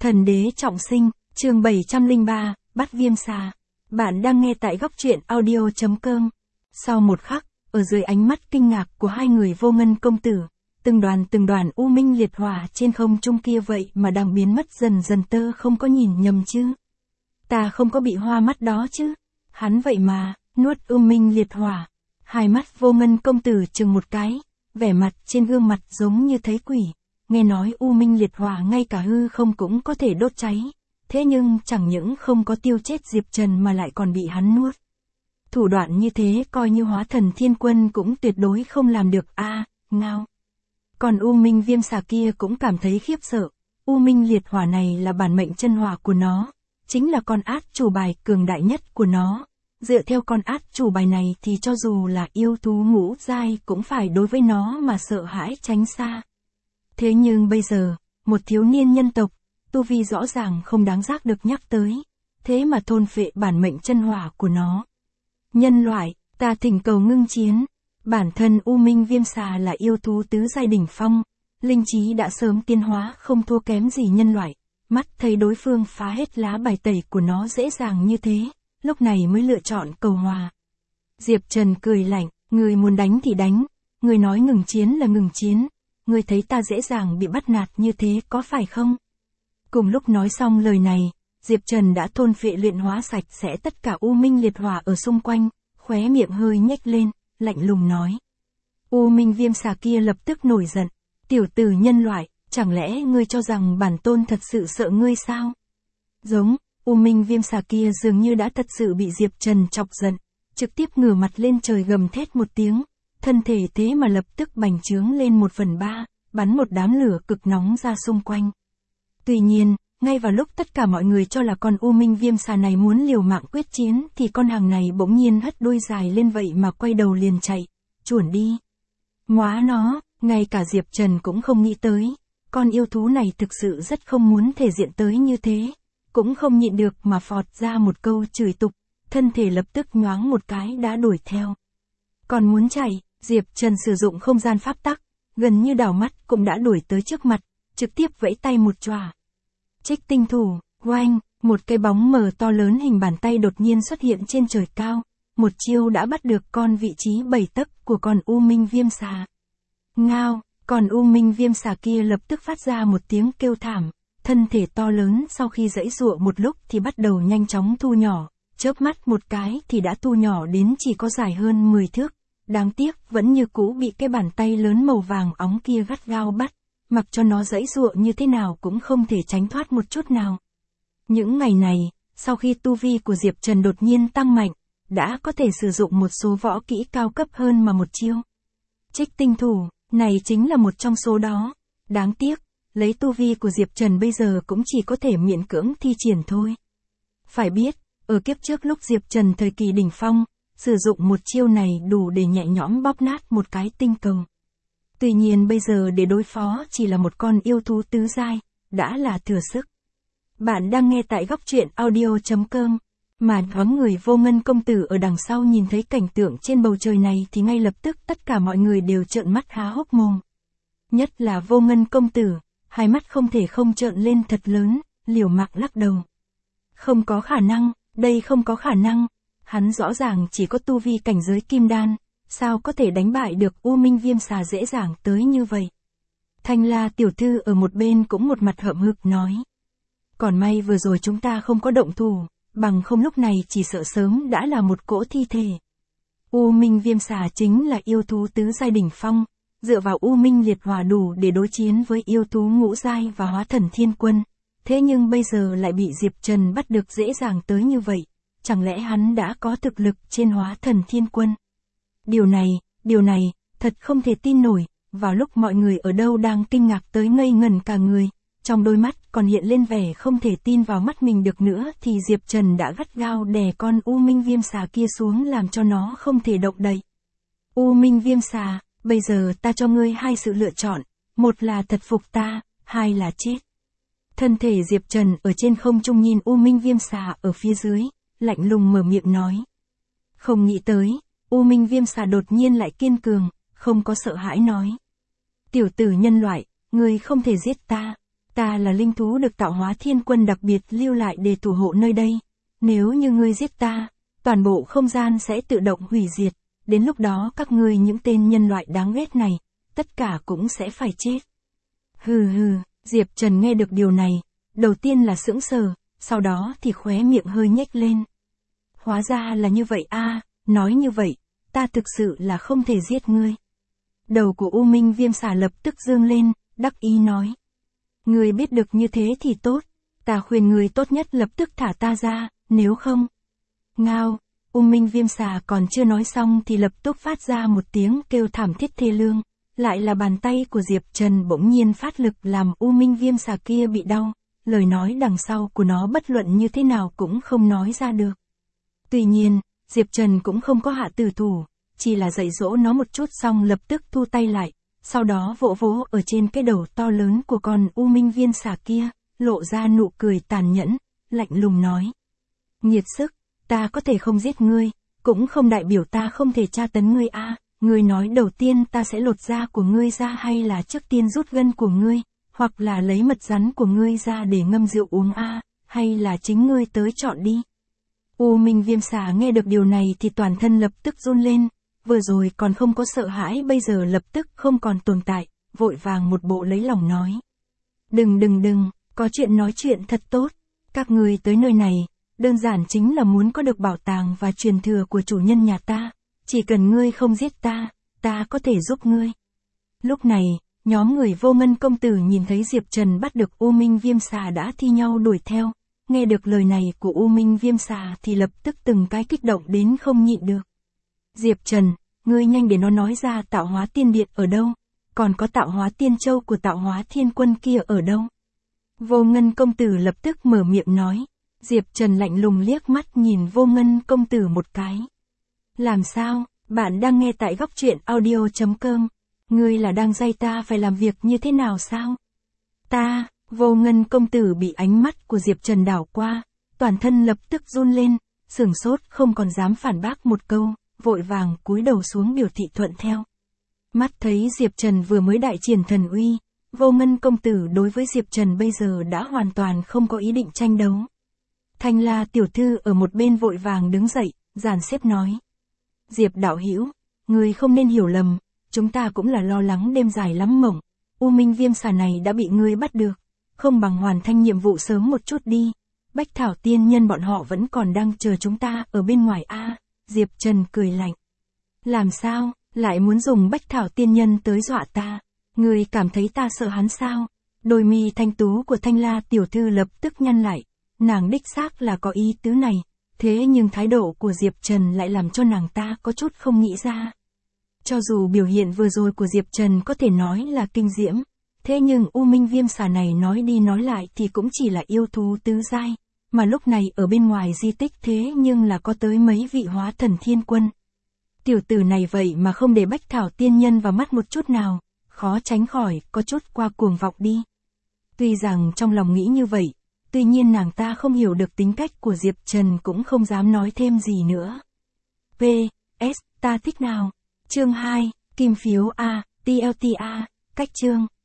Thần đế trọng sinh, chương 703, bắt viêm xà. Bạn đang nghe tại góc truyện audio.com. Sau một khắc, ở dưới ánh mắt kinh ngạc của hai người Vô Ngân công tử, từng đoàn u minh liệt hỏa trên không trung kia vậy mà đang biến mất dần dần, tơ không có nhìn nhầm chứ. Ta không có bị hoa mắt đó chứ. Hắn vậy mà, nuốt u minh liệt hỏa. Hai mắt Vô Ngân công tử chừng một cái, vẻ mặt trên gương mặt giống như thấy quỷ. Nghe nói u minh liệt hỏa ngay cả hư không cũng có thể đốt cháy. Thế nhưng chẳng những không có tiêu chết Diệp Trần mà lại còn bị hắn nuốt. Thủ đoạn như thế coi như hóa thần thiên quân cũng tuyệt đối không làm được a, ngao. Còn u minh viêm xà kia cũng cảm thấy khiếp sợ. U minh liệt hỏa này là bản mệnh chân hỏa của nó, chính là con át chủ bài cường đại nhất của nó. Dựa theo con át chủ bài này thì cho dù là yêu thú ngũ giai cũng phải đối với nó mà sợ hãi tránh xa. Thế nhưng bây giờ, một thiếu niên nhân tộc, tu vi rõ ràng không đáng giác được nhắc tới, thế mà thôn phệ bản mệnh chân hỏa của nó. Nhân loại, ta thỉnh cầu ngưng chiến. Bản thân u minh viêm xà là yêu thú tứ giai đỉnh phong, linh trí đã sớm tiến hóa không thua kém gì nhân loại. Mắt thấy đối phương phá hết lá bài tẩy của nó dễ dàng như thế, lúc này mới lựa chọn cầu hòa. Diệp Trần cười lạnh, người muốn đánh thì đánh, người nói ngừng chiến là ngừng chiến, người thấy ta dễ dàng bị bắt nạt như thế có phải không? Cùng lúc nói xong lời này, Diệp Trần đã thôn phệ luyện hóa sạch sẽ tất cả u minh liệt hỏa ở xung quanh, khóe miệng hơi nhếch lên, lạnh lùng nói. U minh viêm xà kia lập tức nổi giận, tiểu tử nhân loại, chẳng lẽ ngươi cho rằng bản tôn thật sự sợ ngươi sao? Giống, u minh viêm xà kia dường như đã thật sự bị Diệp Trần chọc giận, trực tiếp ngửa mặt lên trời gầm thét một tiếng, thân thể thế mà lập tức bành trướng lên 1/3, bắn một đám lửa cực nóng ra xung quanh. Tuy nhiên, ngay vào lúc tất cả mọi người cho là con u minh viêm xà này muốn liều mạng quyết chiến thì con hàng này bỗng nhiên hất đuôi dài lên vậy mà quay đầu liền chạy, chuồn đi. Móa nó, ngay cả Diệp Trần cũng không nghĩ tới, con yêu thú này thực sự rất không muốn thể diện tới như thế, cũng không nhịn được mà phọt ra một câu chửi tục, thân thể lập tức nhoáng một cái đã đuổi theo. Còn muốn chạy, Diệp Trần sử dụng không gian pháp tắc, gần như đảo mắt cũng đã đuổi tới trước mặt, trực tiếp vẫy tay một chòa. Trích tinh thủ, oanh, một cái bóng mờ to lớn hình bàn tay đột nhiên xuất hiện trên trời cao, một chiêu đã bắt được con vị trí 7 tấc của con u minh viêm xà. Ngao, con u minh viêm xà kia lập tức phát ra một tiếng kêu thảm, thân thể to lớn sau khi giãy giụa một lúc thì bắt đầu nhanh chóng thu nhỏ, chớp mắt một cái thì đã thu nhỏ đến chỉ có dài hơn 10 thước. Đáng tiếc vẫn như cũ bị cái bàn tay lớn màu vàng óng kia gắt gao bắt, mặc cho nó giãy giụa như thế nào cũng không thể tránh thoát một chút nào. Những ngày này, sau khi tu vi của Diệp Trần đột nhiên tăng mạnh, đã có thể sử dụng một số võ kỹ cao cấp hơn mà một chiêu. Trích tinh thủ, này chính là một trong số đó. Đáng tiếc, lấy tu vi của Diệp Trần bây giờ cũng chỉ có thể miễn cưỡng thi triển thôi. Phải biết, ở kiếp trước lúc Diệp Trần thời kỳ đỉnh phong, sử dụng một chiêu này đủ để nhẹ nhõm bóp nát một cái tinh cầu. Tuy nhiên bây giờ để đối phó chỉ là một con yêu thú tứ giai, đã là thừa sức. Bạn đang nghe tại góc truyện audio.com. Mà thoáng người Vô Ngân công tử ở đằng sau nhìn thấy cảnh tượng trên bầu trời này thì ngay lập tức tất cả mọi người đều trợn mắt há hốc mồm. Nhất là Vô Ngân công tử, hai mắt không thể không trợn lên thật lớn, liều mạng lắc đầu. Không có khả năng, đây không có khả năng. Hắn rõ ràng chỉ có tu vi cảnh giới kim đan, sao có thể đánh bại được u minh viêm xà dễ dàng tới như vậy. Thanh La tiểu thư ở một bên cũng một mặt hậm hực nói. Còn may vừa rồi chúng ta không có động thủ, bằng không lúc này chỉ sợ sớm đã là một cỗ thi thể. U minh viêm xà chính là yêu thú tứ giai đỉnh phong, dựa vào u minh liệt hỏa đủ để đối chiến với yêu thú ngũ giai và hóa thần thiên quân. Thế nhưng bây giờ lại bị Diệp Trần bắt được dễ dàng tới như vậy. Chẳng lẽ hắn đã có thực lực trên hóa thần thiên quân? Điều này, thật không thể tin nổi. Vào lúc mọi người ở đâu đang kinh ngạc tới ngây ngẩn cả người, trong đôi mắt còn hiện lên vẻ không thể tin vào mắt mình được nữa thì Diệp Trần đã gắt gao đè con u minh viêm xà kia xuống làm cho nó không thể động đậy. U minh viêm xà, bây giờ ta cho ngươi hai sự lựa chọn, một là thật phục ta, hai là chết. Thân thể Diệp Trần ở trên không trung nhìn u minh viêm xà ở phía dưới, lạnh lùng mở miệng nói. Không nghĩ tới, u minh viêm xà đột nhiên lại kiên cường, không có sợ hãi nói. Tiểu tử nhân loại, ngươi không thể giết ta. Ta là linh thú được tạo hóa thiên quân đặc biệt lưu lại để thủ hộ nơi đây. Nếu như ngươi giết ta, toàn bộ không gian sẽ tự động hủy diệt. Đến lúc đó các ngươi những tên nhân loại đáng ghét này, tất cả cũng sẽ phải chết. Hừ hừ, Diệp Trần nghe được điều này, đầu tiên là sững sờ, sau đó thì khóe miệng hơi nhếch lên. Hóa ra là như vậy a, nói như vậy, ta thực sự là không thể giết ngươi. Đầu của U Minh Viêm Xà lập tức dương lên, đắc ý nói. Ngươi biết được như thế thì tốt, ta khuyên ngươi tốt nhất lập tức thả ta ra, nếu không. Ngao, U Minh Viêm Xà còn chưa nói xong thì lập tức phát ra một tiếng kêu thảm thiết thê lương, lại là bàn tay của Diệp Trần bỗng nhiên phát lực làm U Minh Viêm Xà kia bị đau, lời nói đằng sau của nó bất luận như thế nào cũng không nói ra được. Tuy nhiên, Diệp Trần cũng không có hạ tử thủ, chỉ là dạy dỗ nó một chút xong lập tức thu tay lại, sau đó vỗ vỗ ở trên cái đầu to lớn của con U Minh Viêm Xà kia, lộ ra nụ cười tàn nhẫn, lạnh lùng nói. Nhiệt sức, ta có thể không giết ngươi, cũng không đại biểu ta không thể tra tấn ngươi a. Ngươi nói đầu tiên ta sẽ lột da của ngươi ra hay là trước tiên rút gân của ngươi, hoặc là lấy mật rắn của ngươi ra để ngâm rượu uống a, hay là chính ngươi tới chọn đi. U Minh Viêm Xà nghe được điều này thì toàn thân lập tức run lên, vừa rồi còn không có sợ hãi bây giờ lập tức không còn tồn tại, vội vàng một bộ lấy lòng nói. Đừng, có chuyện nói chuyện thật tốt, các ngươi tới nơi này, đơn giản chính là muốn có được bảo tàng và truyền thừa của chủ nhân nhà ta, chỉ cần ngươi không giết ta, ta có thể giúp ngươi. Lúc này, nhóm người Vô Ngân công tử nhìn thấy Diệp Trần bắt được U Minh Viêm Xà đã thi nhau đuổi theo, nghe được lời này của U Minh Viêm Xà thì lập tức từng cái kích động đến không nhịn được. Diệp Trần, ngươi nhanh để nó nói ra tạo hóa tiên điện ở đâu, còn có tạo hóa tiên châu của tạo hóa thiên quân kia ở đâu. Vô Ngân công tử lập tức mở miệng nói. Diệp Trần lạnh lùng liếc mắt nhìn Vô Ngân công tử một cái. Làm sao, bạn đang nghe tại góc truyện audio.com, ngươi là đang dạy ta phải làm việc như thế nào sao? Ta, Vô Ngân công tử bị ánh mắt của Diệp Trần đảo qua, toàn thân lập tức run lên, sửng sốt không còn dám phản bác một câu, vội vàng cúi đầu xuống biểu thị thuận theo. Mắt thấy Diệp Trần vừa mới đại triển thần uy, Vô Ngân công tử đối với Diệp Trần bây giờ đã hoàn toàn không có ý định tranh đấu. Thanh La tiểu thư ở một bên vội vàng đứng dậy, dàn xếp nói. Diệp đạo hữu, ngươi không nên hiểu lầm, chúng ta cũng là lo lắng đêm dài lắm mộng, U Minh Viêm Xà này đã bị ngươi bắt được, không bằng hoàn thành nhiệm vụ sớm một chút đi, Bách Thảo tiên nhân bọn họ vẫn còn đang chờ chúng ta ở bên ngoài a. Diệp Trần cười lạnh. Làm sao, lại muốn dùng Bách Thảo tiên nhân tới dọa ta, ngươi cảm thấy ta sợ hắn sao? Đôi mi thanh tú của Thanh La tiểu thư lập tức nhăn lại. Nàng đích xác là có ý tứ này, thế nhưng thái độ của Diệp Trần lại làm cho nàng ta có chút không nghĩ ra. Cho dù biểu hiện vừa rồi của Diệp Trần có thể nói là kinh diễm, thế nhưng U Minh Viêm Xà này nói đi nói lại thì cũng chỉ là yêu thú tứ giai, mà lúc này ở bên ngoài di tích thế nhưng là có tới mấy vị hóa thần thiên quân. Tiểu tử này vậy mà không để Bách Thảo tiên nhân vào mắt một chút nào, khó tránh khỏi có chút qua cuồng vọng đi. Tuy rằng trong lòng nghĩ như vậy, tuy nhiên nàng ta không hiểu được tính cách của Diệp Trần cũng không dám nói thêm gì nữa. P.S. Ta thích nào? Chương 2, Kim phiếu A, TLTA, cách chương.